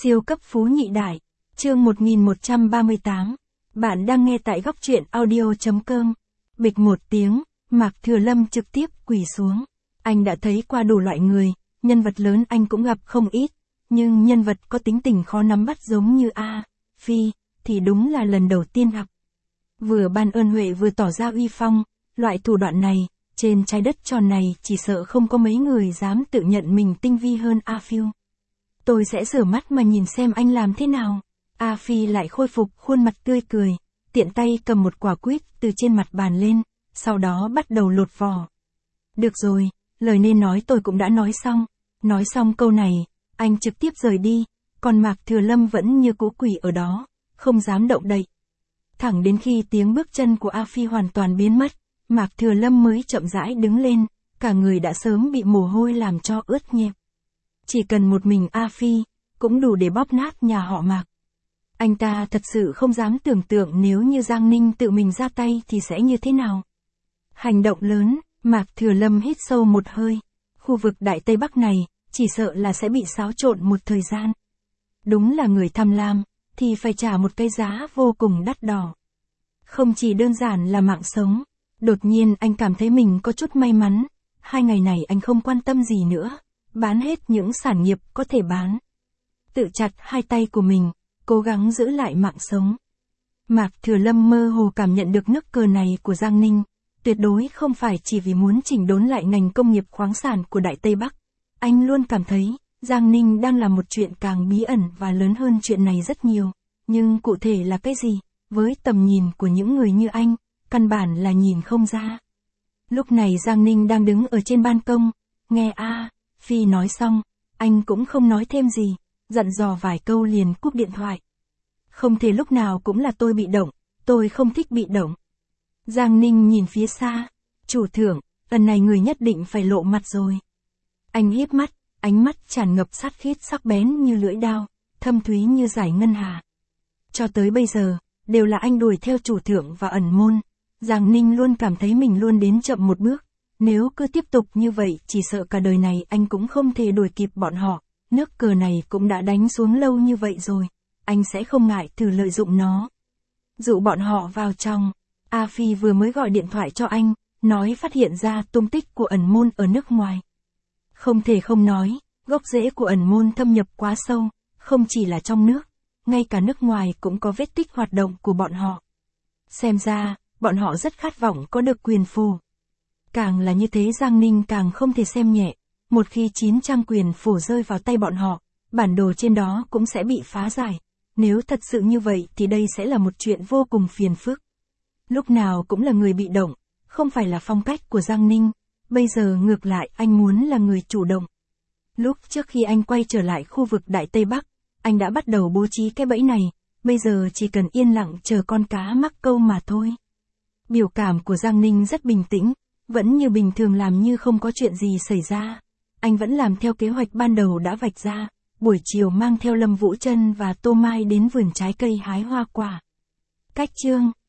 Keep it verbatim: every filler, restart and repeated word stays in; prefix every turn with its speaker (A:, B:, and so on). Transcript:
A: Siêu cấp phú nhị đại, chương một nghìn một trăm ba mươi tám. Bạn đang nghe tại góc truyện audio.com. Bịch một tiếng, Mạc Thừa Lâm trực tiếp quỳ xuống. Anh đã thấy qua đủ loại người, nhân vật lớn anh cũng gặp không ít, nhưng nhân vật có tính tình khó nắm bắt giống như A. Phi, thì đúng là lần đầu tiên gặp. Vừa ban ơn huệ vừa tỏ ra uy phong, loại thủ đoạn này, trên trái đất tròn này chỉ sợ không có mấy người dám tự nhận mình tinh vi hơn A Phiêu. Tôi sẽ rửa mắt mà nhìn xem anh làm thế nào. A Phi lại khôi phục khuôn mặt tươi cười, tiện tay cầm một quả quýt từ trên mặt bàn lên, sau đó bắt đầu lột vỏ. Được rồi, lời nên nói tôi cũng đã nói xong. Nói xong câu này, anh trực tiếp rời đi, còn Mạc Thừa Lâm vẫn như cũ quỳ ở đó, không dám động đậy. Thẳng đến khi tiếng bước chân của A Phi hoàn toàn biến mất, Mạc Thừa Lâm mới chậm rãi đứng lên, cả người đã sớm bị mồ hôi làm cho ướt nhẹp. Chỉ cần một mình A Phi, cũng đủ để bóp nát nhà họ Mạc. Anh ta thật sự không dám tưởng tượng nếu như Giang Ninh tự mình ra tay thì sẽ như thế nào. Hành động lớn, Mạc Thừa Lâm hít sâu một hơi. Khu vực Đại Tây Bắc này, chỉ sợ là sẽ bị xáo trộn một thời gian. Đúng là người tham lam, thì phải trả một cái giá vô cùng đắt đỏ. Không chỉ đơn giản là mạng sống. Đột nhiên anh cảm thấy mình có chút may mắn. Hai ngày này anh không quan tâm gì nữa. Bán hết những sản nghiệp có thể bán. Tự chặt hai tay của mình, cố gắng giữ lại mạng sống. Mạc Thừa Lâm mơ hồ cảm nhận được nước cờ này của Giang Ninh, tuyệt đối không phải chỉ vì muốn chỉnh đốn lại ngành công nghiệp khoáng sản của Đại Tây Bắc. Anh luôn cảm thấy, Giang Ninh đang làm một chuyện càng bí ẩn và lớn hơn chuyện này rất nhiều. Nhưng cụ thể là cái gì, với tầm nhìn của những người như anh, căn bản là nhìn không ra. Lúc này Giang Ninh đang đứng ở trên ban công, nghe A. Phi nói xong, anh cũng không nói thêm gì, dặn dò vài câu liền cúp điện thoại. Không thể lúc nào cũng là tôi bị động, tôi không thích bị động. Giang Ninh nhìn phía xa, chủ thượng, lần này người nhất định phải lộ mặt rồi. Anh híp mắt, ánh mắt tràn ngập sát khí sắc bén như lưỡi dao, thâm thúy như dải ngân hà. Cho tới bây giờ, đều là anh đuổi theo chủ thượng và ẩn môn. Giang Ninh luôn cảm thấy mình luôn đến chậm một bước. Nếu cứ tiếp tục như vậy chỉ sợ cả đời này anh cũng không thể đuổi kịp bọn họ. Nước cờ này cũng đã đánh xuống lâu như vậy rồi. Anh sẽ không ngại thử lợi dụng nó. Dụ bọn họ vào trong. A Phi vừa mới gọi điện thoại cho anh, nói phát hiện ra tung tích của ẩn môn ở nước ngoài. Không thể không nói, gốc rễ của ẩn môn thâm nhập quá sâu, không chỉ là trong nước, ngay cả nước ngoài cũng có vết tích hoạt động của bọn họ. Xem ra, bọn họ rất khát vọng có được quyền phù. Càng là như thế Giang Ninh càng không thể xem nhẹ, một khi chín trang quyền phổ rơi vào tay bọn họ, bản đồ trên đó cũng sẽ bị phá giải. Nếu thật sự như vậy thì đây sẽ là một chuyện vô cùng phiền phức. Lúc nào cũng là người bị động, không phải là phong cách của Giang Ninh, bây giờ ngược lại anh muốn là người chủ động. Lúc trước khi anh quay trở lại khu vực Đại Tây Bắc, anh đã bắt đầu bố trí cái bẫy này, bây giờ chỉ cần yên lặng chờ con cá mắc câu mà thôi. Biểu cảm của Giang Ninh rất bình tĩnh, vẫn như bình thường làm như không có chuyện gì xảy ra. Anh vẫn làm theo kế hoạch ban đầu đã vạch ra, buổi chiều mang theo Lâm Vũ Trân và Tô Mai đến vườn trái cây hái hoa quả. Cách chương